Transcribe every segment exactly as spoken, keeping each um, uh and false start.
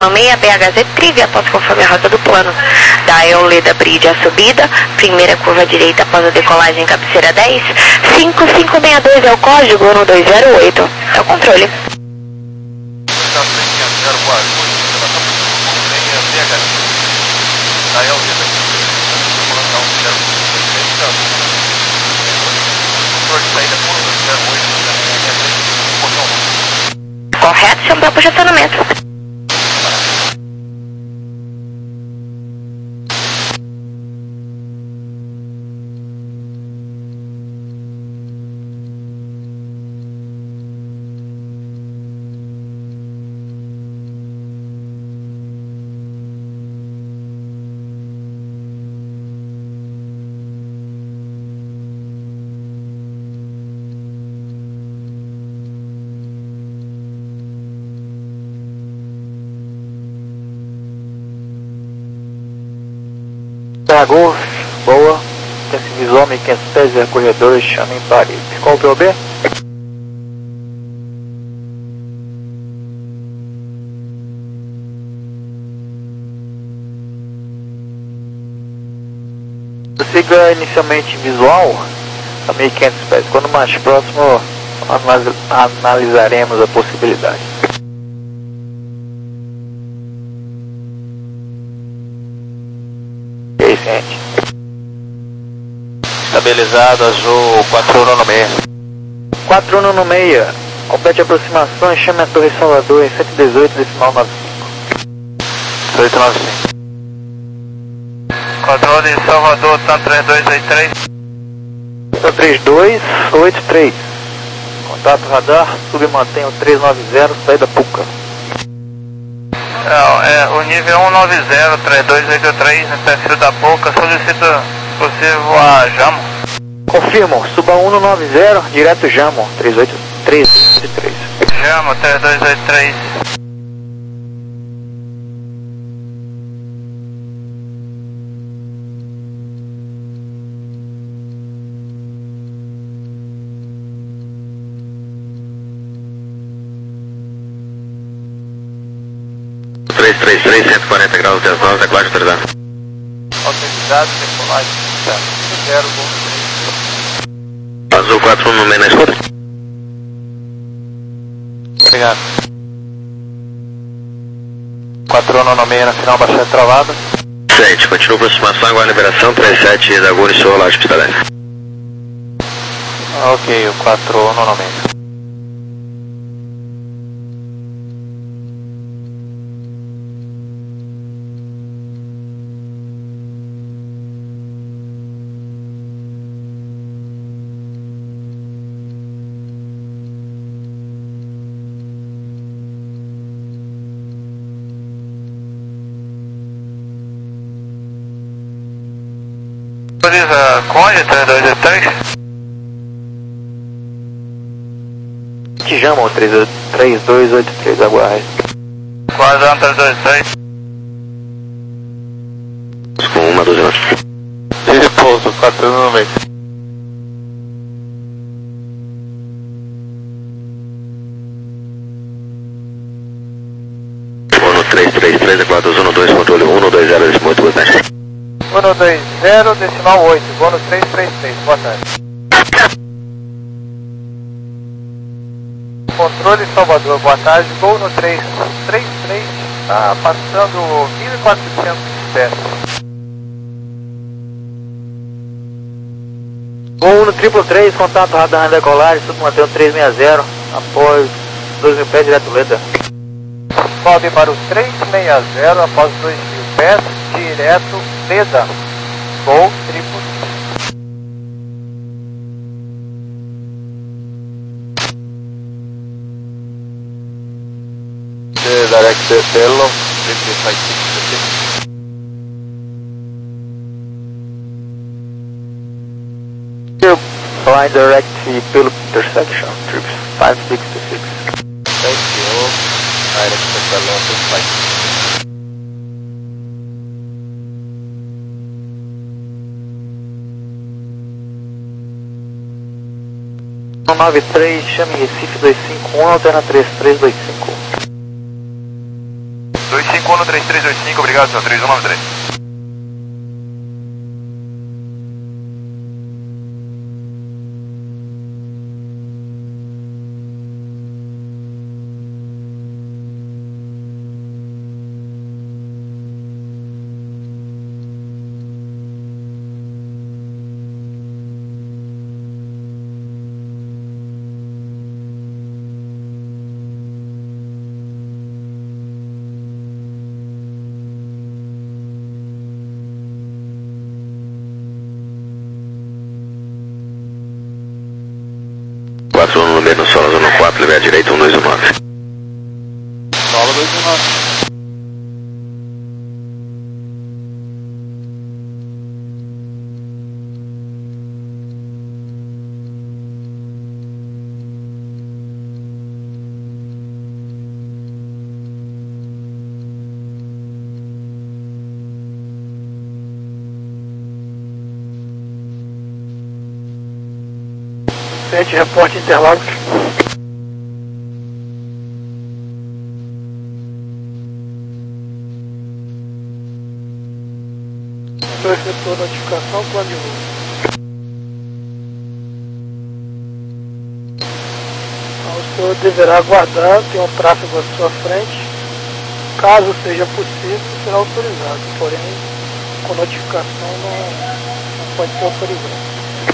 meia B H Z Trivia, após conforme a rota do plano. Da Eoleda Bridge a subida, primeira curva direita após a decolagem, cabeceira dez, cinco cinco seis dois é o código, um dois zero oito, é o controle. Correto, chamou para estacionamento. Golf, boa, esse visual mil e quinhentos pés, é corredor, chama em Paris. Qual o P O B? Siga inicialmente visual a mil e quinhentos pés, quando mais próximo analisaremos a possibilidade. Estabilizado, azul, quatro um no meio. quatro um no meio, complete aproximação, chame a Torre Salvador em cento e dezoito, decimal nove cinco. oito nove cinco. Controle Salvador, tá três dois oito três. três dois oito três. Contato radar, submantém o três nove zero, saída Puca. É, é, o nível um nove zero, três dois oito três, no perfil da Puca, solicita possível a Jamo. Confirmo, suba um nove zero, direto Jamo, três oito três. Jamo, três dois oito três. três três três, cento e quarenta graus, dez nove, decolagem autorizada. Autorizado, decolagem, zero, Azul quatro um no meio na escuta. Obrigado. quatro um no meio na final, bastante travada. sete, continua aproximação, agora liberação, três sete da Guri, sou lá de pista dez. Ok, o quatro um no meio. Autoriza Conde, três dois oito três. Te chamam, três dois oito três, aguarde. Quadrão três dois três. Com uma doze horas. De repouso, quatro um no meio. um três três três, é quatro um dois, controle um dois zero, decimal oito, boa tarde. um dois zero, decimal oito, bônus três três três, boa tarde. Controle Salvador, boa tarde, gol no três três três, está passando mil e quatrocentos pés. Gol no triplo três, contato radar na decolagem, submantém o três seis zero, após dois mil pés, direto Leda. Sobe para o três seis zero, após dois mil pés, direto Leda. Gol triplo. Direct Bello, triple five six. Fly direct Bello intersection, trips five six six. Thank you. Direct Bello, triple five six. um nove três, chame Recife dois cinco um, alterna três três dois cinco. dois cinco cinco um três três dois cinco, obrigado, senhor, três um nove três. quatro um no meio, solo zona quatro, leve à direita, um dois um nove. Solo dois um nove. Sente reporte Interlagos. O senhor efetuou notificação, plano de voo. Então, o senhor deverá aguardar, tem um tráfego à sua frente. Caso seja possível, será autorizado. Porém, com notificação não, não pode ser autorizado.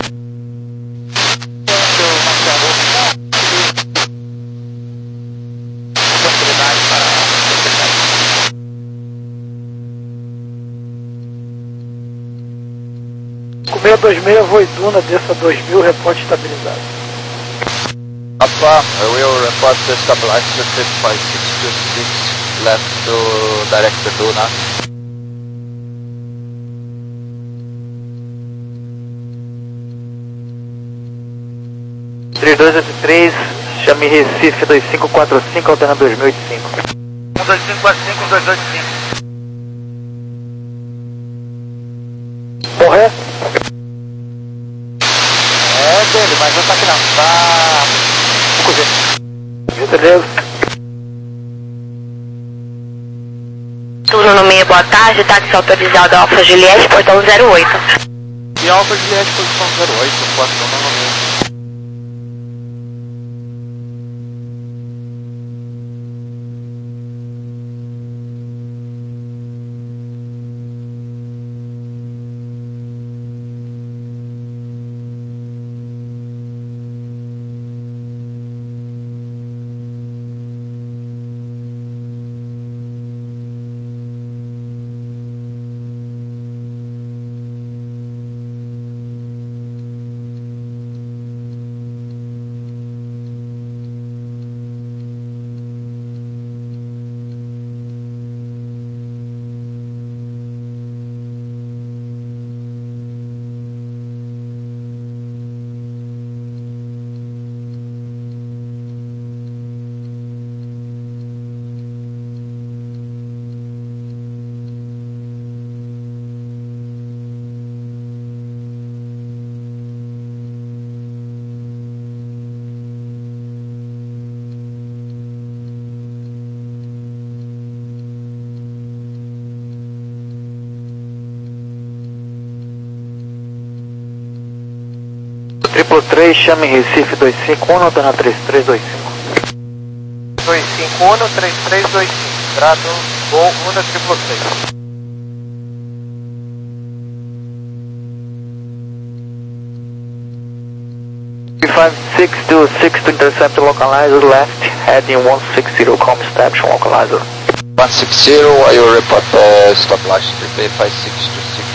seis dois seis, Voiduna, desça dois mil, reporte estabilizado. Alpha, I will report the stabilizer five six two six left to direct Verduna. três dois oito três, chame Recife dois cinco quatro cinco, alterna dois mil e oitenta e cinco. um dois cinco quatro cinco, um dois dois cinco. Morrer? É dele, mas não tá aqui não, tá... Beleza. Turno no meio, boa tarde, táxi autorizado Alfa Juliette, portão zero oito. E Alfa Juliette, posição zero oito, quatro um no meio. Triplo três, chame Recife dois cinco um, alterna três três dois cinco. dois cinco um, três três dois cinco, trato Gol um triplo três. five six two six to intercept localizer left, heading one six zero, com station localizer. one six zero, I will report the stop light, prepare five six two six.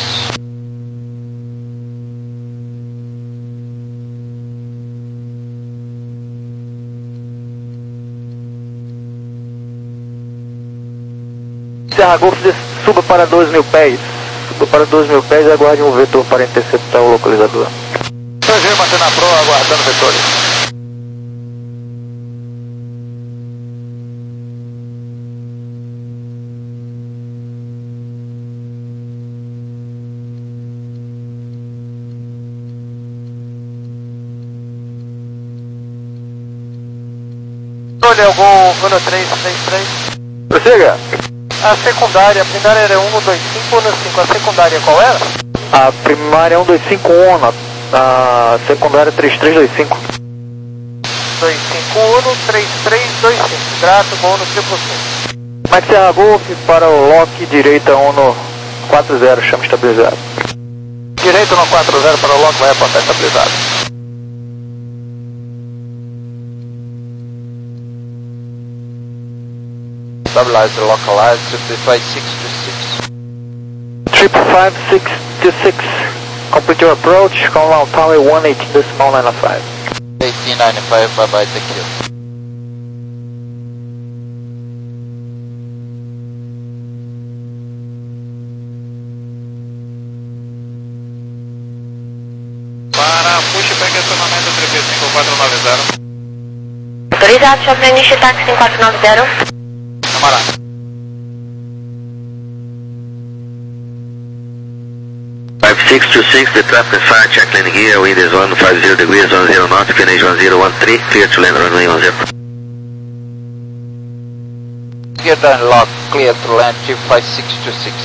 Serra Golf, suba para dois mil pés. Suba para dois mil pés e aguarde um vetor para interceptar o localizador. Prazer, batendo na proa, aguardando vetores. Olha, o Gol um três três três. Prossiga. A secundária, a primária era um dois cinco Uno cinco, a secundária qual era? A primária é um dois cinco Uno, a secundária é três três dois cinco. dois cinco Uno, três três dois cinco, grato, bom no triplo C. Max Serra Golf para o lock, direita Uno quatro zero, chama estabilizado. Direito no quatro zero para o lock, vai apontar estabilizado. Stabilize, localize, triple five six two six. Triple five six two six. Complete your approach, come on tower one eighteen decimal nine five. eighteen ninety-five, bye bye, thank you. Para push back acionamento três cinco quatro nove zero. Autorizado, chave início táxi cinco quatro nove zero. Camarada. five six two six, the traffic and fire, check landing gear, wind is one five zero degrees, one zero knots, finish one zero one three, clear to land runway one zero. Gear down lock, clear to land, G five six two six.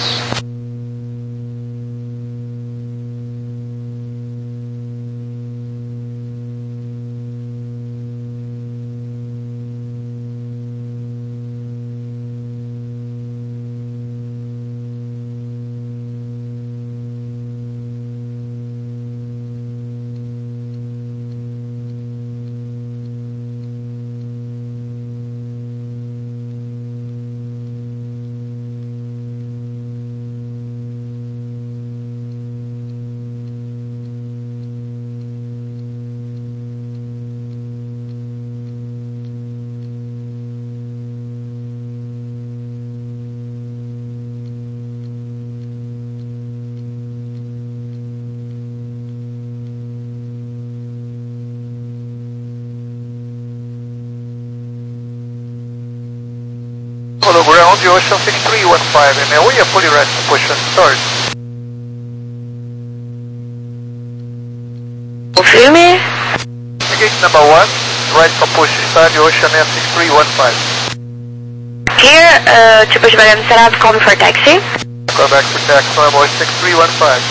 Follow ground, Ocean six three one five, and we are fully ready to push and start. Confirme. Gate number one, ready for push, start Ocean Air six three one five. Here, uh, triple devagar encerrado, come for taxi. Come back for taxi, normal six three one five.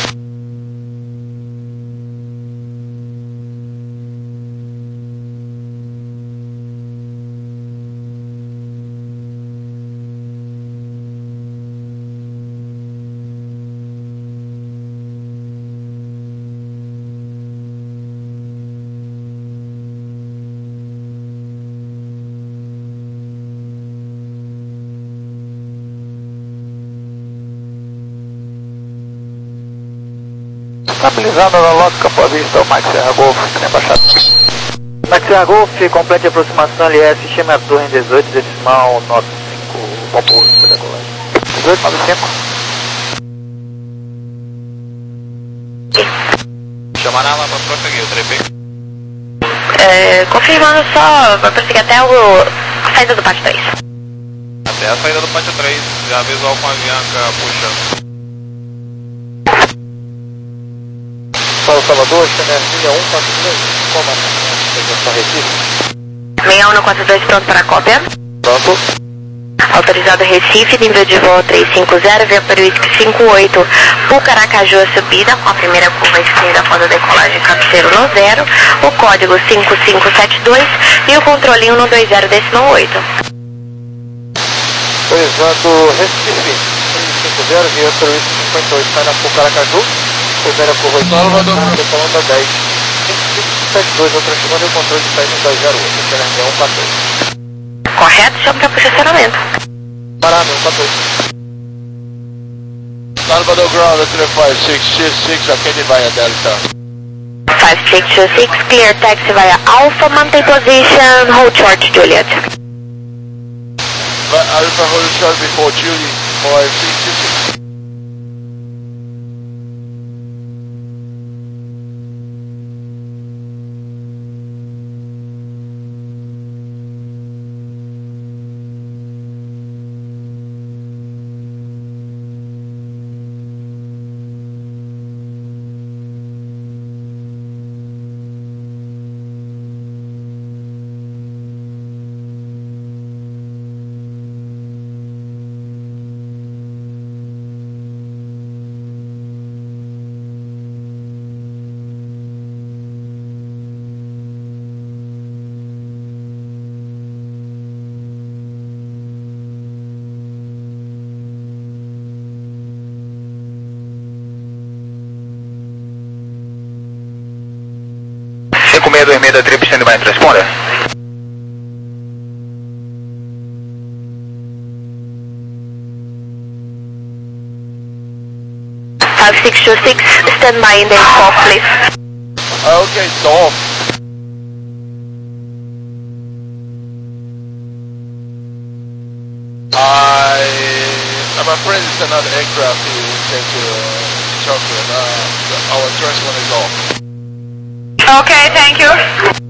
Estabilizando na lock, Campo à Vista, o Max Serra Golf, tem baixado. Max Serra Golf, complete aproximação L S, chama a torre dezoito decimal nove cinco, bom pouso para decolagem. dezoito nove cinco. Chamarava para prosseguir, o três. É, confirmando só, vai prosseguir até o, a saída do pátio três. Até a saída do pátio três, já visual com a Bianca puxando. Para o Salvador, energia um quatro dois, comando, só Recife. seis um quatro dois pronto para a cópia. Pronto. Autorizado Recife, nível de voo três cinco zero, via para o Whisky cinco oito, Pucaracaju a subida, com a primeira curva esquerda após a decolagem cabeceiro no zero, o código cinco cinco sete dois e o controlinho no dois zero decimal oito. Autorizado Recife, três cinco zero, via para o Whisky cinquenta e oito, sai na Pucaracaju. Primeira curva de decolando dez. cinco cinco sete dois, outra chamada e o controle de saída dois zero oito, energia um quatro dois. Correto, chama para posicionamento. Parado, um quatro dois. Salvador Ground, three five six two six, attended via Delta. five six two six, clear taxi via Alpha, maintain position, hold short Juliet. Alpha hold short before Julie, five six two six. dois seis da Trip standby, transponder. five six two six, stand by in the four, please. Okay, Dolph. I, I'm afraid it's another aircraft you came to uh, talk with. Uh, our transponder is off. Okay, thank you.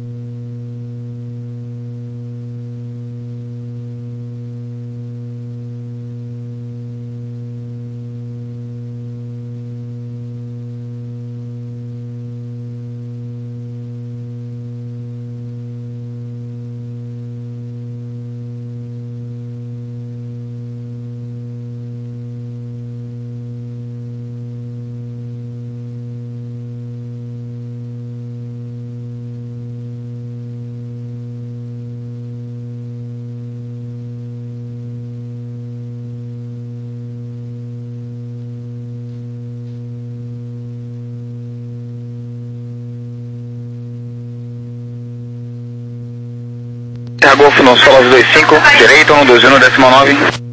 Terra Golf, nos solos dois cinco, direito, um dois um, décimo nove.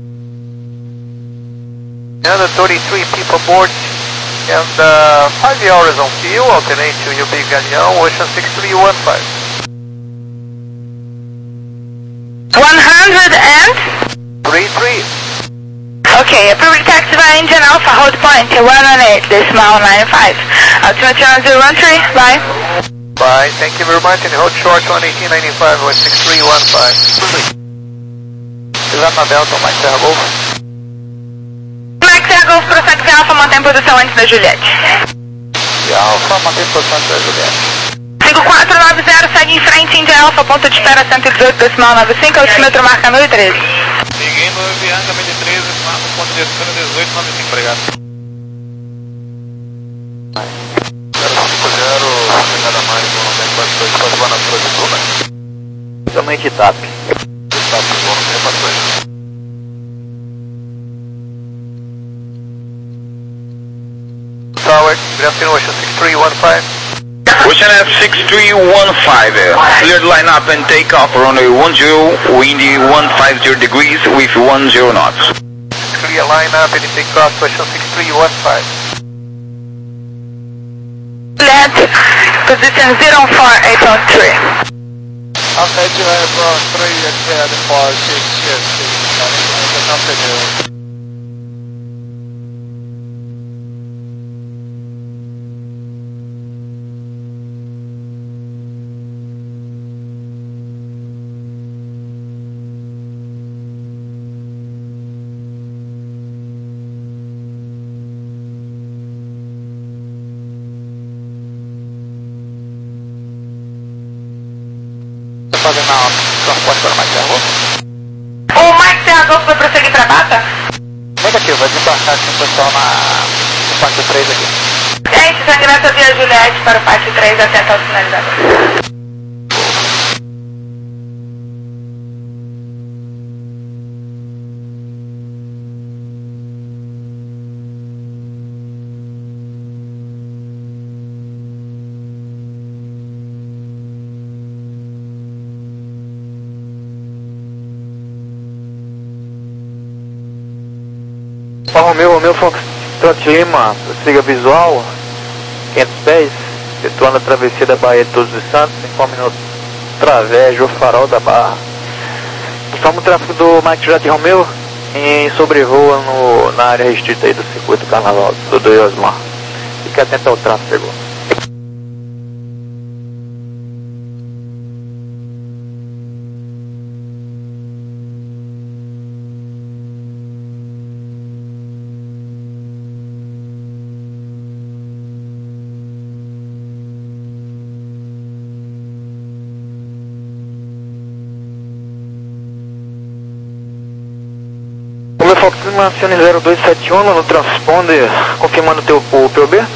Another thirty-three people aboard, and uh, five hours on fuel, alternate to U B Galeão, Ocean six three one five. one hundred and? three three. Okay, approved taxi by engine Alpha, hold point, one one eight, decimal nine five. Altimeter zero one three, bye. Bye, thank you very much, and hold short one eighteen ninety-five, one six three one five. Pisar na Delta, Mike Terra Golf. Mike Terra Golf, prossegue via Alpha, mantém posição antes da Juliette. E Alpha, mantém posição antes da Juliette. cinco quatro nove zero, segue em frente, India Alpha, ponto de espera cento e dezoito, decimal nove cinco, altímetro marca mil e treze. Seguindo Bianca mil e treze, marca ponto de espera dezoito nove cinco, obrigado. Chegada mais, não tem quase dois, pode voar na sua de turma. Somente T A P. T A P, não tem quase dois. Tower, good afternoon, Ocean six three one five. Ocean F six three one five, cleared line up and take off runway one zero, windy one fifty degrees with one zero knots. Clear line up and take off, Ocean six three one five. Let position zero four eight one three. Outside you have uh, three and clear the four six six six. The company. Fazendo a transporte para Mike Terra Golf. O Mike Terra Golf vai prosseguir para Bata? Manda aqui, vai desembarcar aqui o pessoal na no pátio três aqui. Gente, já ingressa via Juliette para o pátio três, atenta ao sinalizador. Romeu, Romeu Foxtrot Lima, siga visual, quinhentos pés, efetuando a travessia da Baía de Todos os Santos, informe no travejo farol da Barra. Informa o tráfego do Mike J Romeu em sobrevoa no, na área restrita aí do circuito Carnaval do Doi Osmar. Fique atento ao tráfego. Fox Mancione zero dois sete um no transponder, confirmando teu, o P O B.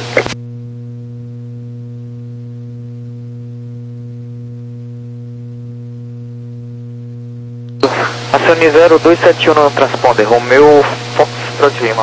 Mancione zero dois sete um no transponder, Romeu Fox Lima.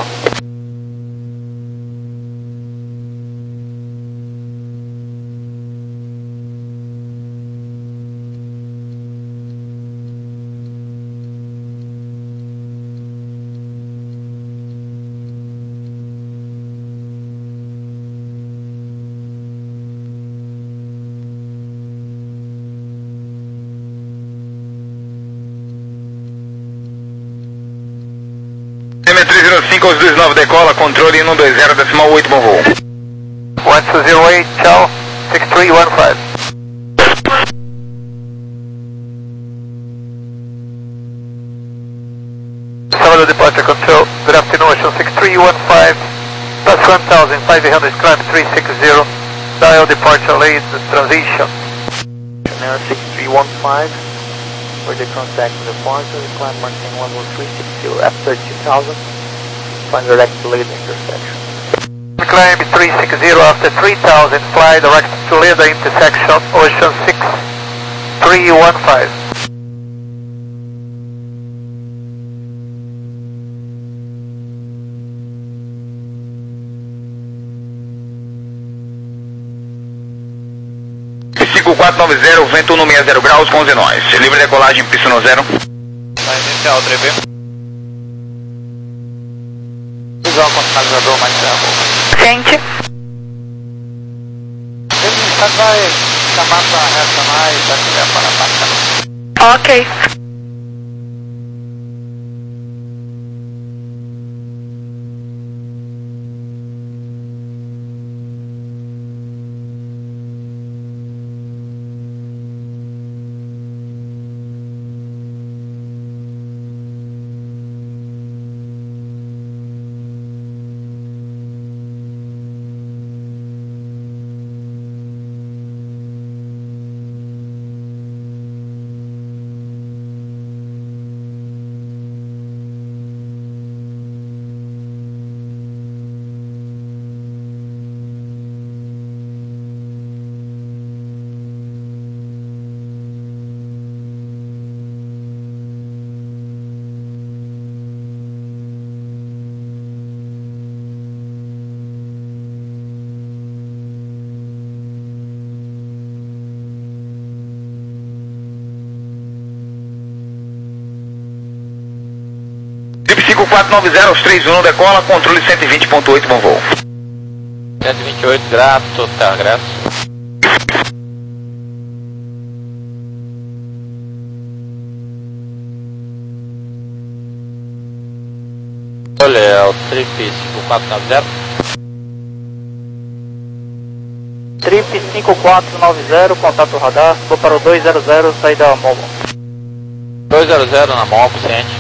zero cinco aos dois nove decola, controle um dois zero, decimal oito, bom voo. one two zero eight, tchau, six three one five. Salvador Departure Control, good afternoon, Ocean six three one five, plus one thousand five hundred, climb three six zero, dial departure lead, transition. Chanel six three one five, for the contact departure, climb marking level three six zero, after two thousand, find direct to lead intersection. Climb three six zero after three thousand, fly direct to lead the intersection, Ocean six three one five. cinco quatro nove zero, vento um seis zero graus, com onze nós. Livre decolagem, pista no zero. Tá inicial, três B. Visual com o sinalizador mais tempo. Gente, Ele vai chamar pra reacionar e vai tiver para a pasta. ok. cinco quatro nove zero, aos três um, decola, controle cento e vinte ponto oito, bom voo. cento e vinte e oito, grato, tá, graças. Olha, é o Trip cinco quatro nove zero. Trip cinco quatro nove zero, contato radar, vou para o dois zero zero, saída móvel. dois zero zero na mão, ciente.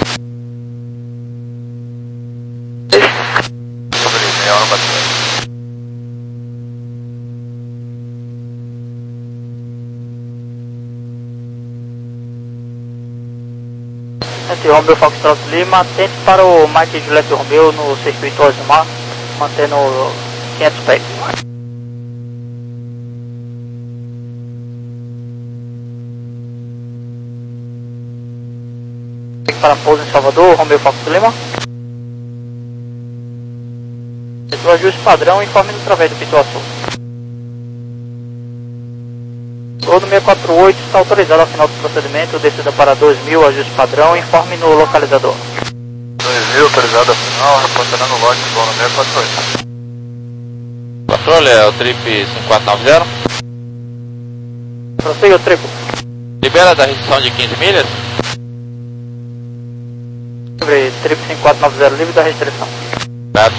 Sobre meia hora batendo. Entre Romeo Foxtrot Lima, tente para o Mike Juliette Romeo no circuito Osmar, mantendo quinhentos pés. Para pouso em Salvador, Romeo Fox Lima. O ajuste padrão, informe através do Pituaçu. O no seis quatro oito está autorizado ao final do procedimento, descida para dois mil, ajuste padrão, informe no localizador. dois mil, autorizado ao final, reportando no lote, igual no seis quatro oito. Controle, é o Trip cinco quatro nove zero. Prossiga o triplo. Libera da restrição de quinze milhas. Livre, Trip cinco quatro nove zero, livre da restrição. Grato.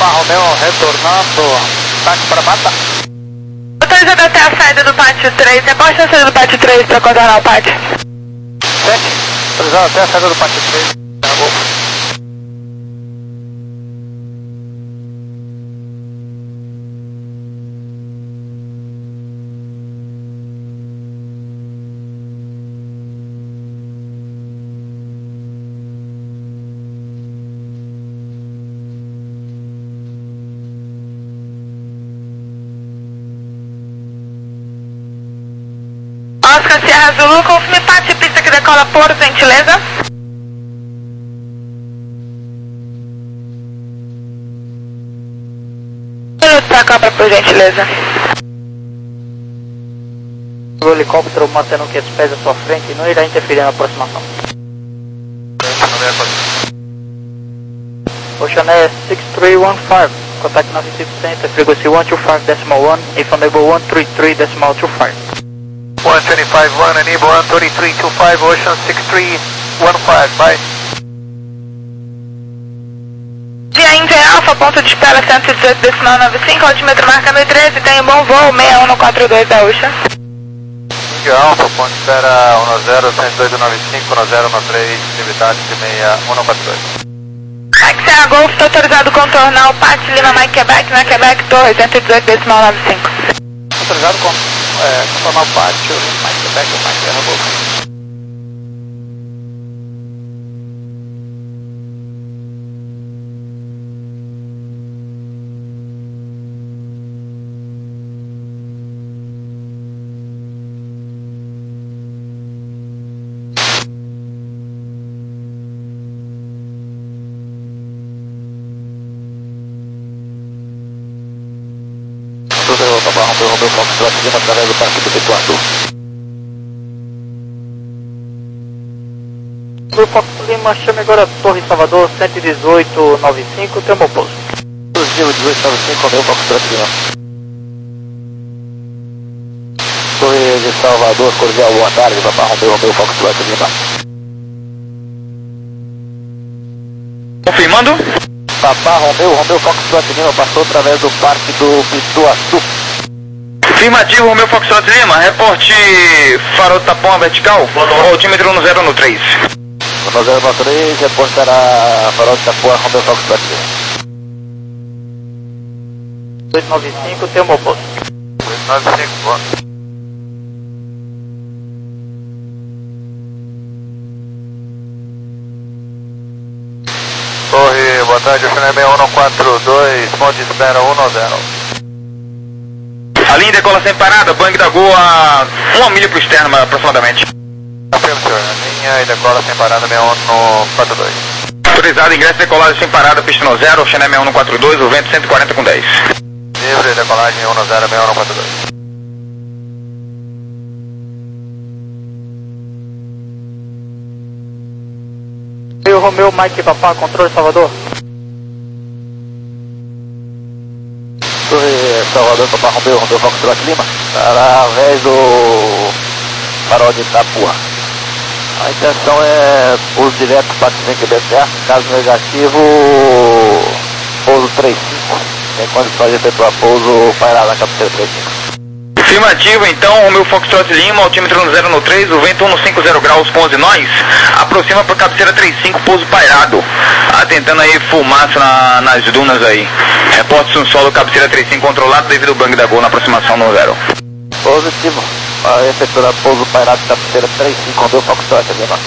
Papa Romeo retornando, táxi para Mata. Autorizado até a saída do pátio três, reposta a saída do pátio três para contornar o pátio. sete, autorizado até a saída do pátio três, acabou. Oscar Sierra Zulu, confirme pátio pista que decola por gentileza. Minuto para cobra, por gentileza. O helicóptero mantendo quinhentos pés à sua frente e não irá interferir na aproximação. Ocean Air six three one five, contact Navigative Center, frequency one two five decimal one, enable one three three decimal two five. one twenty-five one, enable one thirty-three two five, Ocean six three one five, bye. Via India Alpha, ponto de espera cento e dezoito decimal noventa e cinco, altímetro marca mil e treze, tem um bom voo, seis um quatro dois da Ocean. India Alpha, ponto de espera um zero, cento e dois nove cinco, um zero um três, atividade de seis um quatro dois. Mike Serra Golf, está autorizado contornar o pátio Lima Mike Quebec, na Quebec Torre, cento e dezoito decimal noventa e cinco. Autorizado com, é, contornar o pátio, mais Quebec, mais Serra Golf. Papa Romeo, Romeo Foxtrot Lima através do Parque do Petuado. Romeo Fox Lima, chame agora a Torre Salvador cento e dezoito noventa e cinco, tem um bom pouso. Positivo dezoito noventa e cinco, Romeo Foxtrot Lima. Torre de Salvador, cordial, boa tarde, Papa Romeo, Romeo Foxtrot Lima. Confirmando? Papa Romeo, Romeo Foxtrot Lima passou através do Parque do Pituaçu. Afirmativo, Romeo Foxtrot Lima, reporte farol tapão vertical, altímetro um zero no três. um zero no três, reportará farol tapão, Romeo Foxtrot Lima. dois nove cinco, tem um bom pouso. dois nove cinco, boa. Torre, boa tarde, Ocean seis um quatro dois, ponto de espera um zero. A linha decola sem parada, Bang da Goa, uma milha para o externo aproximadamente. Afirmo, senhor, a linha e decola sem parada seis um quatro dois. Autorizado, ingresso e decolagem sem parada, pista no zero, Ocean seis um quatro dois, o vento cento e quarenta com dez. Livre, decolagem um zero, seis um quatro dois. E o Romeo Mike Papá, controle Salvador. Torre Salvador, Papa Romeo, Romeo Foxtrot Lima, através do farol de Itapuã. A intenção é pouso direto para cinco B C A, caso negativo, pouso trinta e cinco, tem condições de efetuar pouso pairado na cabeceira trinta e cinco. Afirmativo, então, Romeo Foxtrot Lima, altímetro um zero no três, o vento cento e cinquenta graus com onze nós, aproxima para cabeceira trinta e cinco, pouso pairado, atentando aí fumaça na, nas dunas aí. Reporte um solo, cabeceira trinta e cinco controlado devido ao Bang da Gol na aproximação no zero. Positivo, a efetuar pouso pairado cabeceira trinta e cinco, Romeo Foxtrot Lima.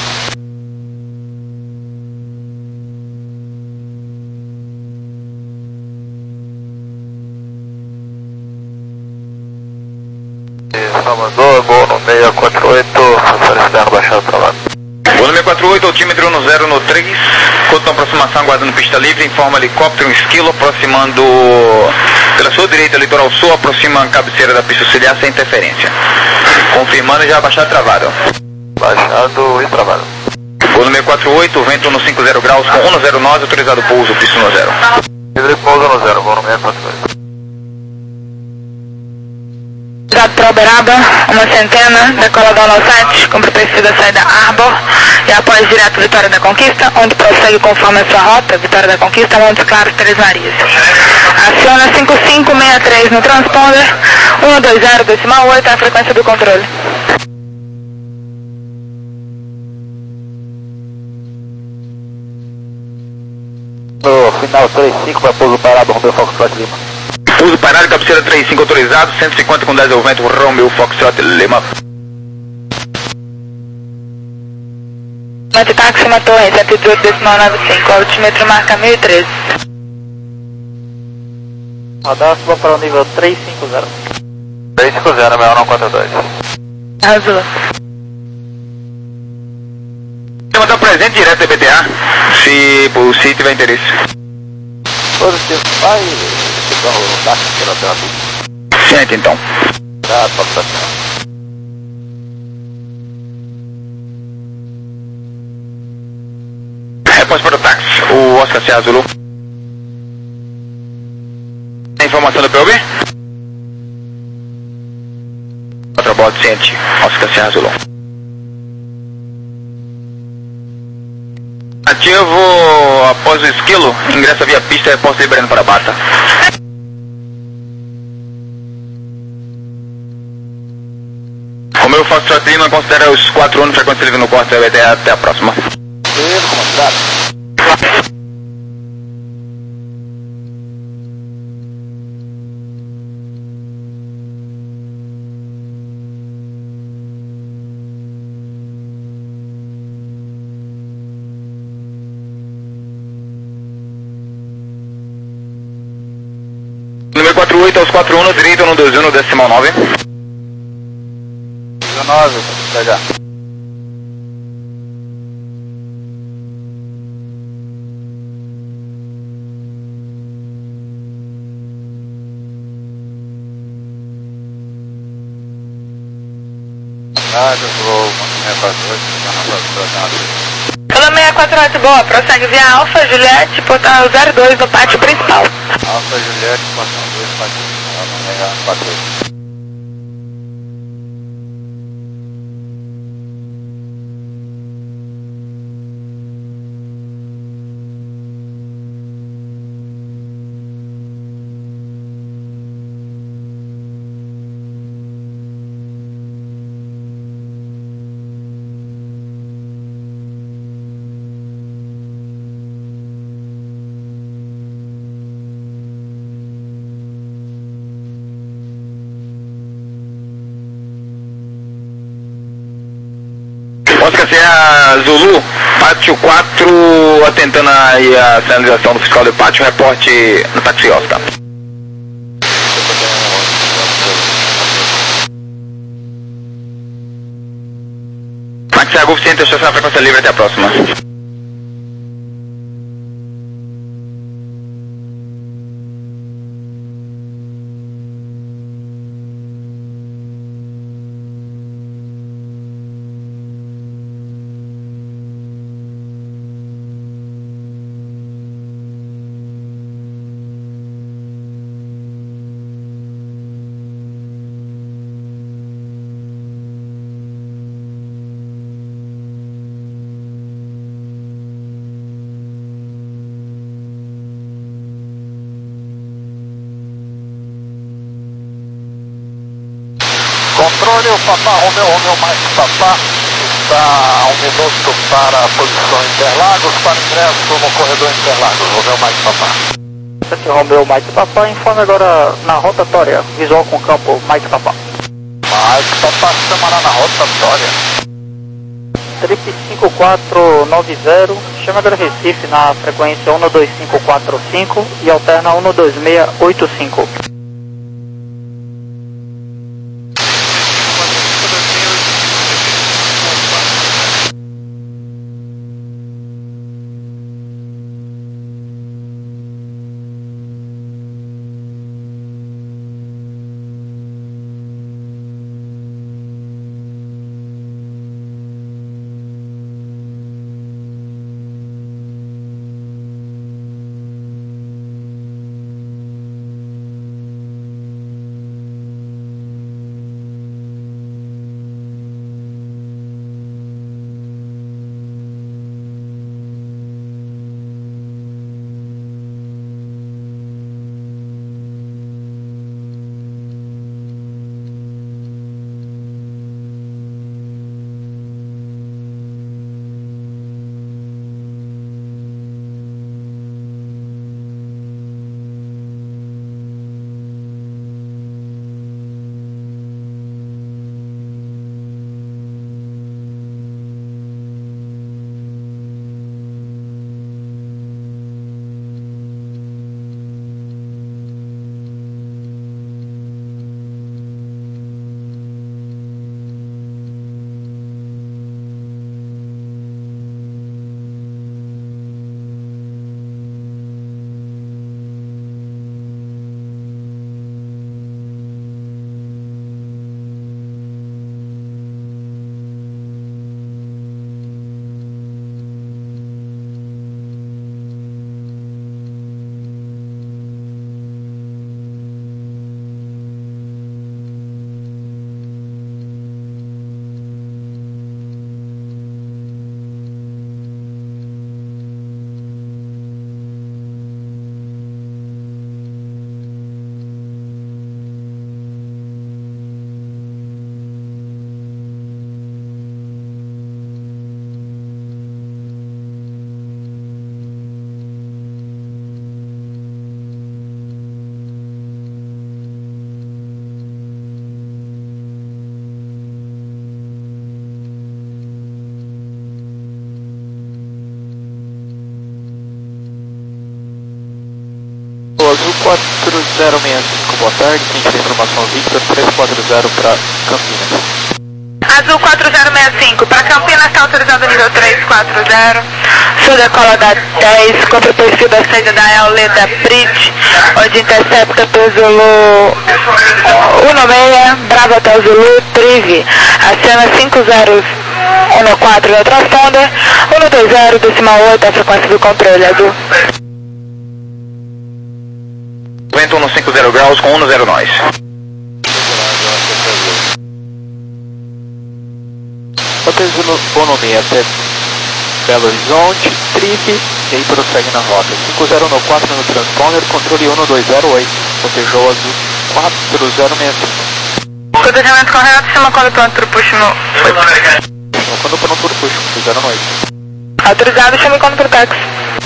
Salvador, voo no seis quatro oito, sensor externo baixado para lá. Voo no seis quatro oito, altímetro no zero no três, conta aproximação aguardando pista livre, informa helicóptero, um esquilo aproximando pela sua direita, litoral sul, aproxima a cabeceira da pista auxiliar sem interferência. Confirmando já baixado travado. Baixado e travado. Voo no seis quatro oito, vento no cinquenta graus com um zero nós, autorizado pouso, pista no zero. Livre pouso no zero, voo no seis quatro oito. Autorizado para Uberaba, uma centena, decola Donald sete, cumpre o perfil da saída Arbor e após direto Vitória da Conquista, onde prossegue conforme a sua rota, Vitória da Conquista, Montes Claros, Três Marias. Aciona cinco cinco seis três no transponder, um dois zero decimal oito, a frequência do controle. No final três cinco para pouso parado, Romeu Foxtrot Lima. Pouso parado, cabeceira três cinco autorizado, cento e cinquenta com dez ao vento, Romeu Foxtrot Lima. Táxi, uma torre, cento e dezoito decimal noventa e cinco, altímetro marca mil e treze. Radar suba para o nível três cinco zero. três cinco zero, meu não quatro dois. Azul. Vou mandar presente direto da B T A, se, se tiver interesse. Positivo, vai ficar o táxi pela terapia. Sente então. Ah, Foxtrot. Resposta para o táxi, o Oscar C. Zulu. Informação do P O B? Outra bota, ciente, Oscar C. Zulu. Ativo após o esquilo, ingressa via pista e reposta liberando para a bata. Romeu Foxtrot Lima considera os quatro anos frequência livre no corte da B T A. Até a próxima. Número quatro oito aos quatro um, direito no dois um, decimal nove. dezenove, tá já. Ah, eu vou seis quatro oito, Pela seis quatro oito, boa, prossegue via Alfa Juliette, portal zero dois no pátio principal. Alfa Juliette, portão dois, pátio principal, seis quatro oito. Oscar C. Zulu, pátio quatro, atentando aí a sinalização do fiscal do pátio, reporte no táxi Oscar. Max Agulf, ciente, estação na frequência livre, até a próxima. Controle, o Papá Romeu, Romeu mais Papá, está a um minuto para a posição Interlagos, para ingresso no corredor Interlagos, Romeu mais Papá. Aqui Romeu Mike Papá, informe agora na rotatória, visual com campo Mike Papá. Mike Papá chamará na rotatória. Trip cinco quatro nove zero, chama agora Recife na frequência um dois cinco quatro cinco e alterna um dois seis oito cinco. Azul quatro zero seis cinco, boa tarde, quem tiver informação Victor três quatro zero para Campinas. Azul quatro zero seis cinco, para Campinas está autorizado nível três quatro zero. Sou decola da dez, contra o perfil da saída da Eoleda Bridge, onde intercepta por Zulu um seis, Bravo Hotel Zulu, Trive, acena cinco zero um quatro no transponder, um dois zero, decimal oito, a frequência do controle, Azul. Vento um cinco zero graus com um zero nós. Hotel Zulu Bonomia até Belo Horizonte, Trive, e aí prossegue na rota. cinco zero um quatro no transponder, controle um dois zero oito, protejou Azul quatro zero seis cinco. Codejamento correto, chama quando pronto, push no oito. Quando pronto, push, quatro zero oito. Autorizado, chama quando pro táxi.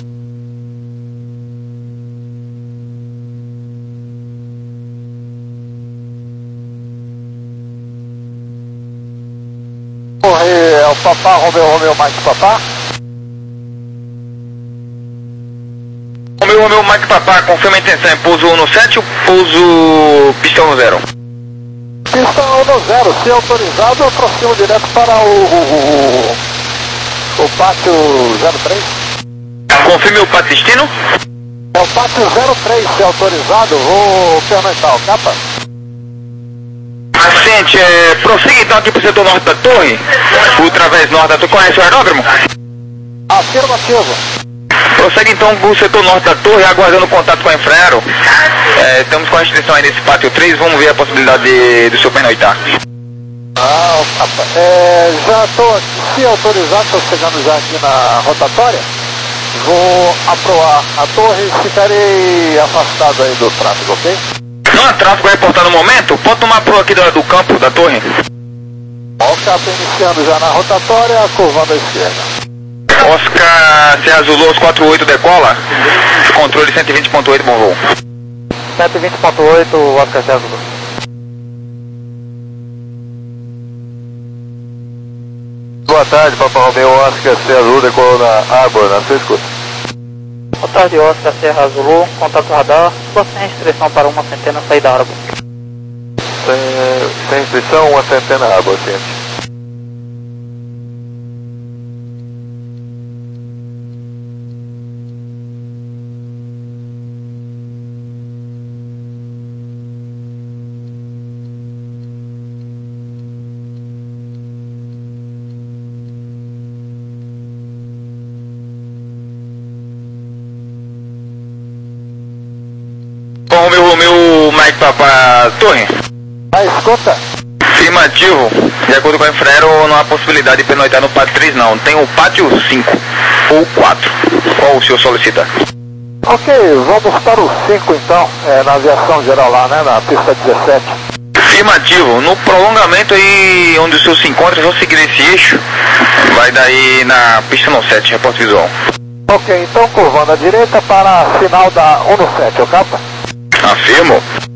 É o Papá, Romeu, Romeu, Mike Papá. Romeu, Romeu, Mike Papá, confirma a intenção, é pouso um sete ou pouso pistão no zero? Pistão no zero, se autorizado, eu aproximo direto para o, o, o, o pátio zero três. Confirme o pátio destino? É o pátio zero três, se autorizado, vou pernoitar, capa. Ascente, é, prossiga então aqui pro setor norte da torre, ultravés norte da torre, conhece o aeródromo? Afirmativo. Prossegue então pro setor norte da torre, aguardando contato com a Infraero. É, estamos com a restrição aí nesse pátio três, vamos ver a possibilidade de, de o senhor pernoitar. Ah, capa. É, já estou aqui, se autorizado, estou chegando já aqui na rotatória. Vou aproar a torre e ficarei afastado aí do tráfego, ok? Não há tráfego reportado no momento, pode tomar pro aqui do, do campo da torre. Ó, o capa iniciando já na rotatória, curvando à esquerda. Oscar Serra Zulu quatro oito decola, controle cento e vinte ponto oito, bom voo. cento e vinte ponto oito, Oscar Serra Zulu. Boa tarde, Papa Romeu, Oscar Serra Zulu, decolou na Arbor, na sua escuta. Boa tarde, Oscar Serra Zulu, contato radar, só sem restrição para uma centena sair da Arbor. Sem, sem restrição, uma centena Arbor, sim. Bom, Romeu, Romeu, Mike Papá, torre. Ah, escuta. Afirmativo, de acordo com a Infraero, não há possibilidade de pernoitar no pátio três não, tem o pátio cinco ou quatro, qual o senhor solicita? Ok, vamos para o cinco então, é, na aviação geral lá, né, na pista dezessete. Afirmativo, no prolongamento aí onde o senhor se encontra, vou seguir esse eixo, vai daí na pista no sete, reporte visual. Ok, então curvando à direita para a final da um no sete, o capa? Afirmo.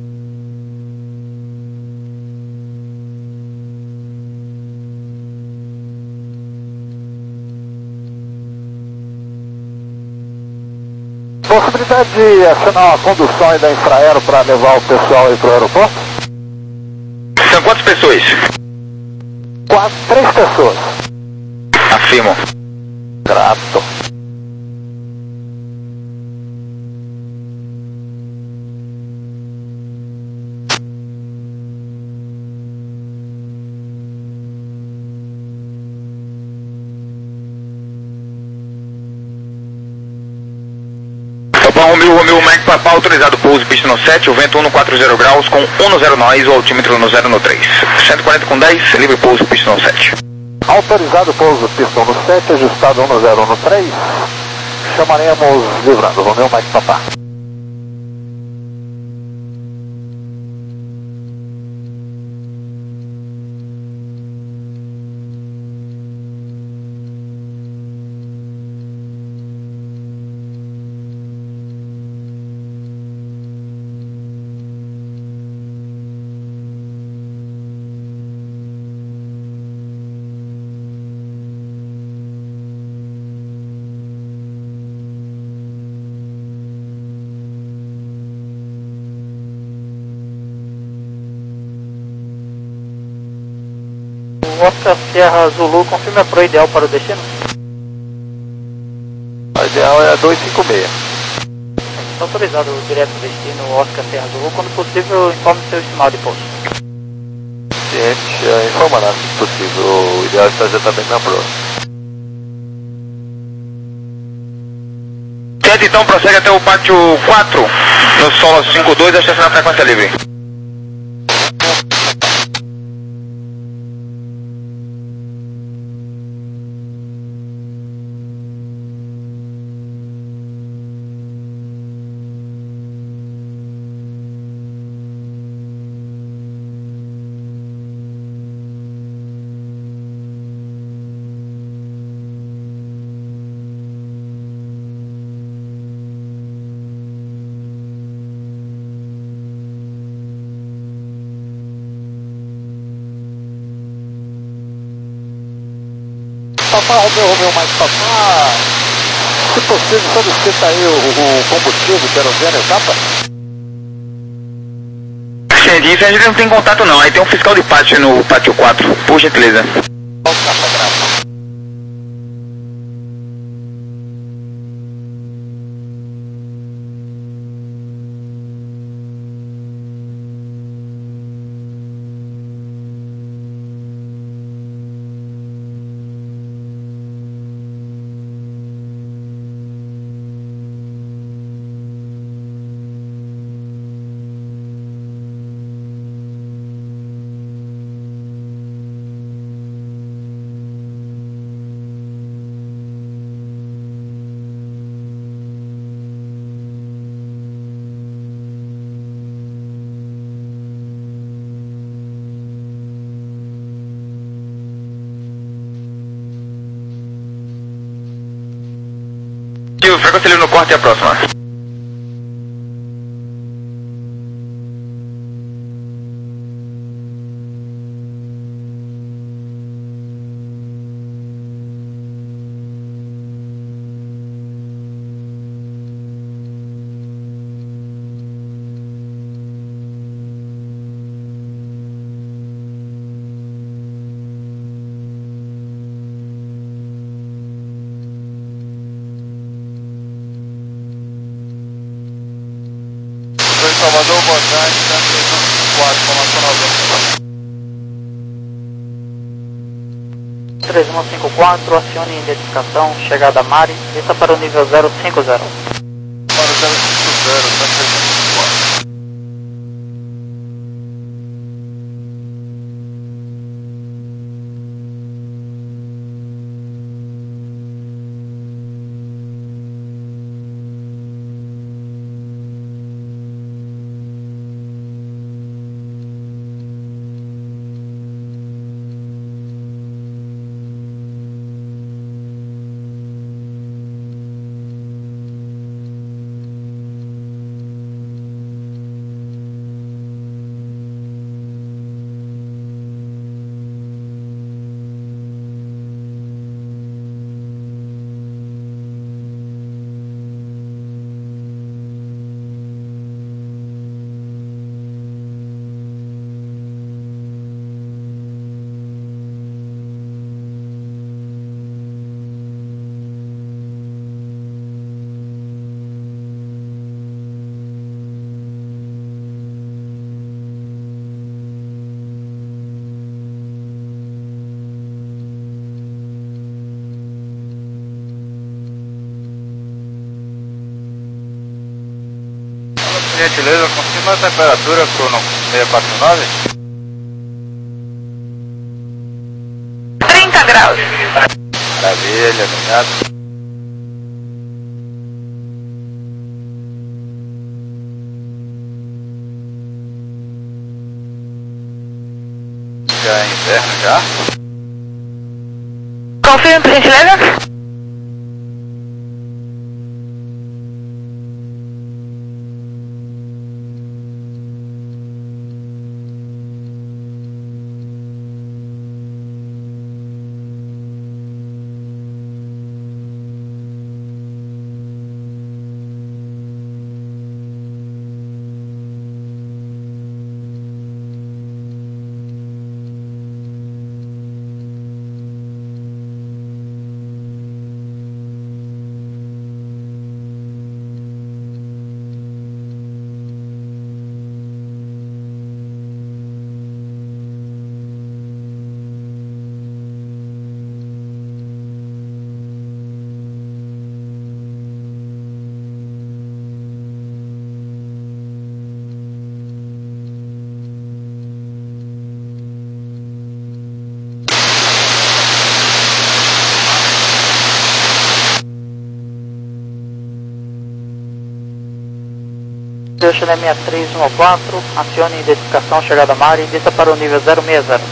Possibilidade de acionar uma condução aí da Infraero para levar o pessoal aí para o aeroporto? São quantas pessoas? Quatro, três pessoas. Afirmo. Grato. Papa Romeu, Romeu, Mike Papá, autorizado pouso pista no sete, o vento um quatro zero graus com um zero nós, o altímetro no zero no três. cento e quarenta com dez, livre pouso pista no sete. Autorizado pouso pistão no sete, ajustado um zero no três. Chamaremos livrando, Romeu, Mike Papá. Oscar Sierra Zulu, confirma pro ideal para o destino. O ideal é dois cinco seis. Está autorizado o direto destino Oscar Sierra Zulu. Quando possível, informe seu estimado de pouso. Ciente, é, informará se possível. O ideal é fazer também na prova. Certo, então prossegue até o pátio quatro, no solo cinco dois, a estação na frequência livre. Papá, Romeu, Romeu, mas papá, se possível, quando esqueça aí o, o combustível, querosene, capa? Gente, isso a gente não tem contato não, aí tem um fiscal de pátio no pátio quatro, por gentileza. Capa, grava. Frequência livre no corte e a próxima. Salvador, boa tarde, quatro, formação nove. três um cinco quatro, acione identificação, chegada a Mari, vista para o nível zero cinco zero. Para o zero cinco zero, tá três um cinco quatro. Gentileza, confirma a temperatura pro seiscentos e quarenta e nove? trinta graus. Maravilha, obrigado. Já é inverno já? Confirme, por gentileza. Brasil, Chile sessenta e três um quatro, acione identificação, chegada a mar e desça para o nível zero seis zero.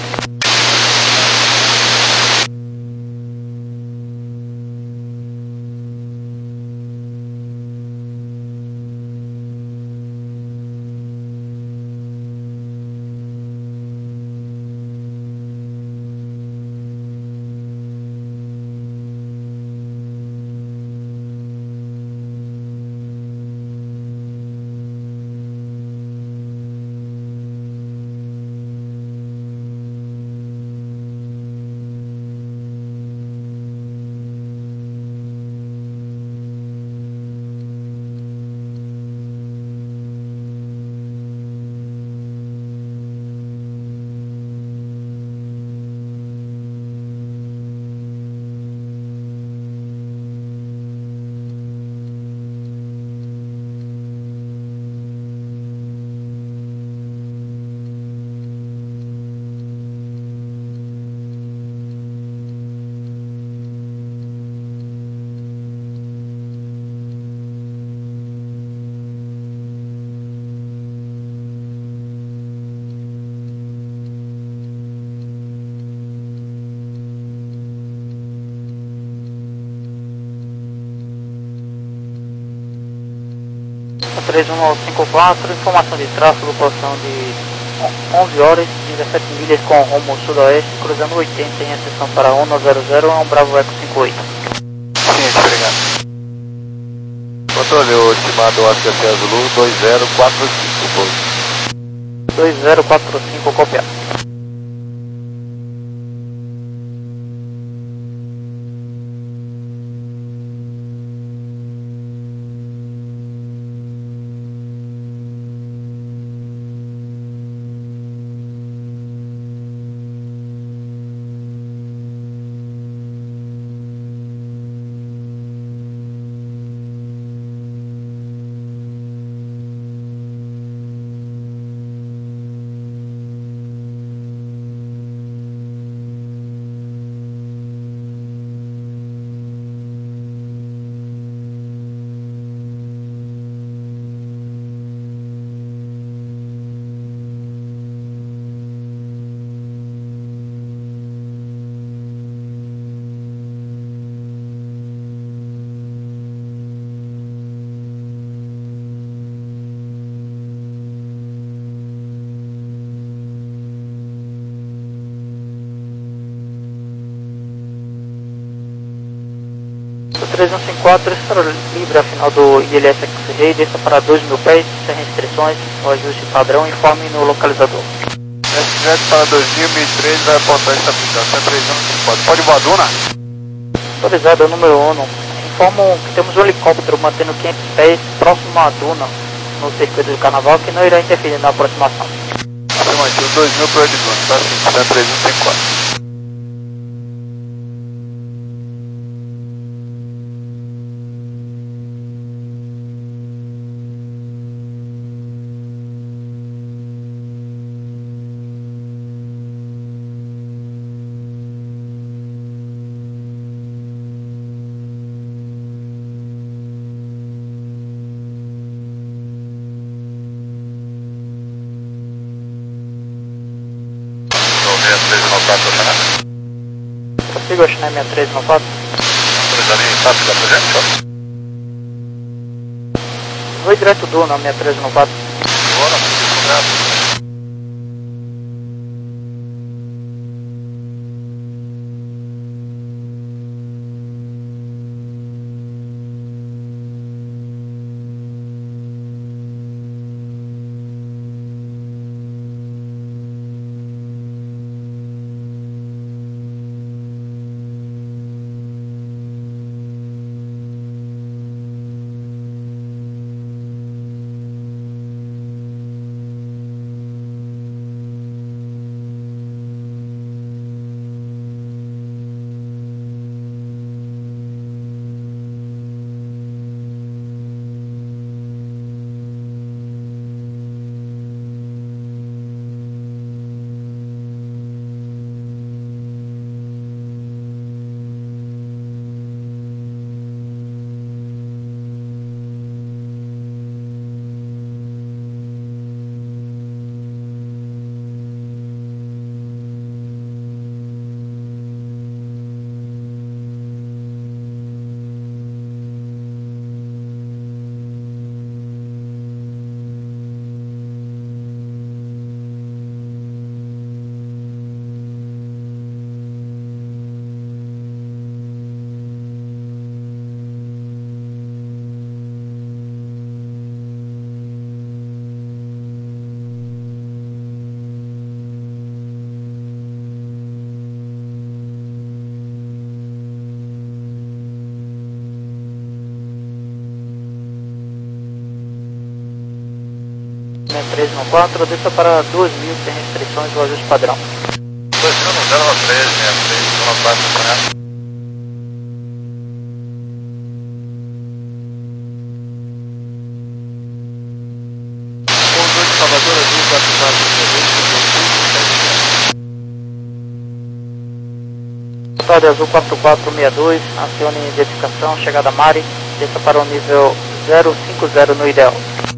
três um cinco quatro, informação de tráfego, posição de onze horas, dezessete milhas com rumo sudoeste, cruzando oitenta em exceção para um zero zero, é um Bravo Eco cinco oito. Sim, obrigado. Controle, o estimado Oscar Sierra Zulu dois zero quatro cinco, dois zero quatro cinco, copiado. três um cinco quatro, estará livre a final do I L S X G, desça para dois mil pés, sem restrições, o ajuste padrão, informe no localizador. S J para dois mil e três vai apontar esta aplicação três um cinco quatro. Pode voar, Duna? Autorizado, número um. Informam que temos um helicóptero mantendo quinhentos pés próximo à duna, no circuito do carnaval, que não irá interferir na aproximação. Afirmativo, dois mil para o Edmund, tá sim, três um cinco quatro. Prossigo a China sessenta e três um quatro. Autorizado em tráfego da presente, Vou direto do na sessenta e três um quatro. Bora, muito três no quatro, desça para dois mil sem restrições, o ajuste padrão. dois mil no zero três, sessenta e três, zero quatro, correto? Pousou de Salvador, azul, quatro quatro seis dois, Vitória Azul quatro quatro seis dois, acione identificação, chegada Mari, desça para o nível zero cinco zero no ideal.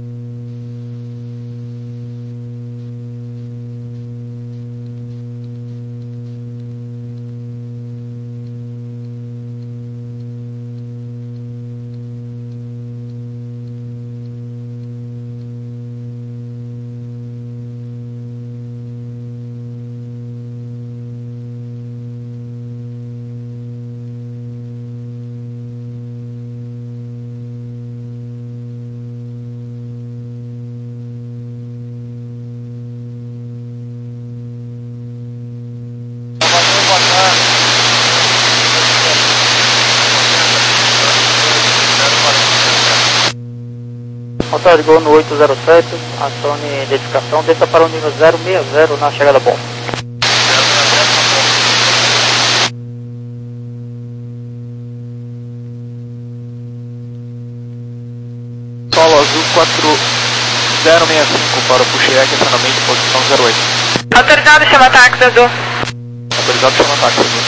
Motor de gol no oito zero sete, acione identificação, desça para o nível zero seis zero na chegada bom. Solo Azul quatro zero seis cinco para o Puxeque, acionamento posição zero oito. Autorizado, chama táxi Azul. Autorizado, chama táxi Azul.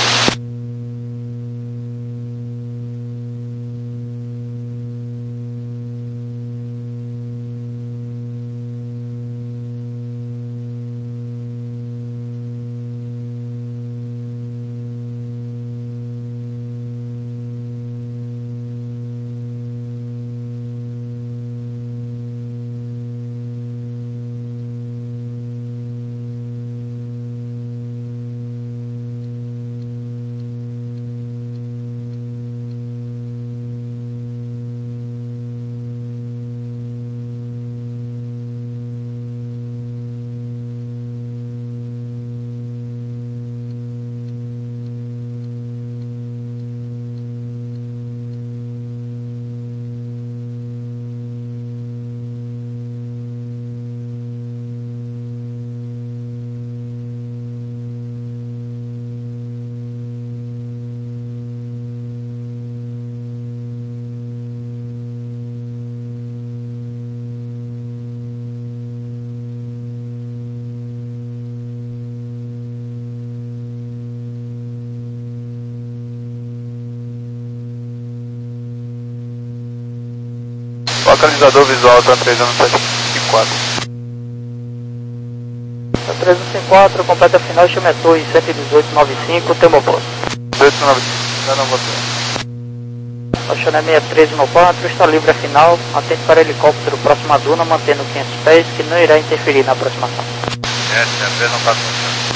Localizador visual, tá três um cinco quatro. Tá três um cinco quatro, completa final e chama torre cento e dezoito noventa e cinco, temo posto. dezoito noventa e cinco, já não você. Baixando sessenta e três no quatro, está livre a final, atente para helicóptero próximo à duna, mantendo quinhentos pés, que não irá interferir na aproximação. É, três um quatro.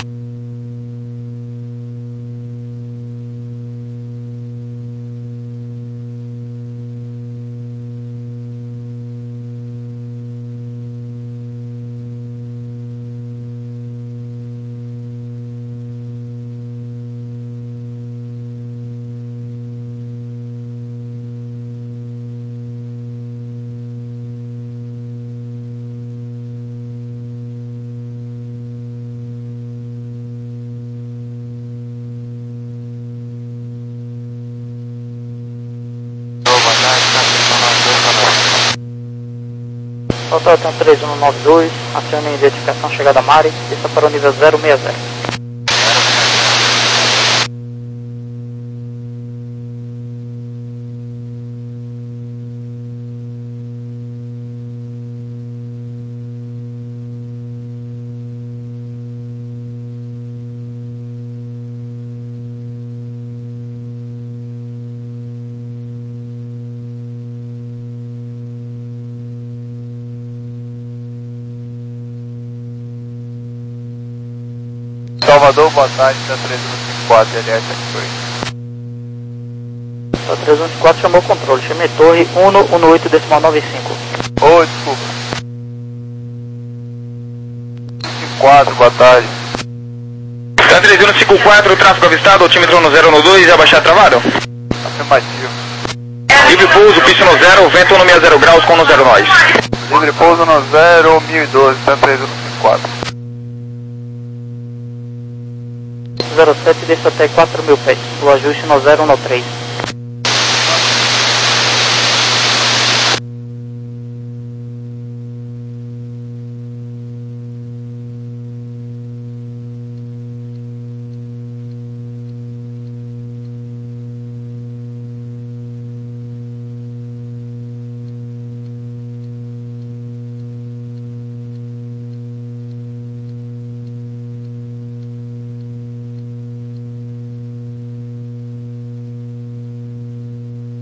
Total tem três um nove dois, acione identificação, chegada Mari, desça para o nível zero seis zero. Salvador, boa tarde, tá três um cinco quatro, L S aqui foi. Tá três um cinco quatro, chamou o controle, chamei torre um um oito decimal nove cinco. Oi, desculpa. cinco quatro, boa tarde. Tá três um cinco quatro, tráfego avistado, altímetro no zero um dois, abaixar travado? Afirmativo. Livre pouso, pista no zero, vento no sessenta graus com no zero nós. Livre pouso no zero, mil e doze, cento e três quatro. zero sete, desça até quatro mil pés. O ajuste no zero no três.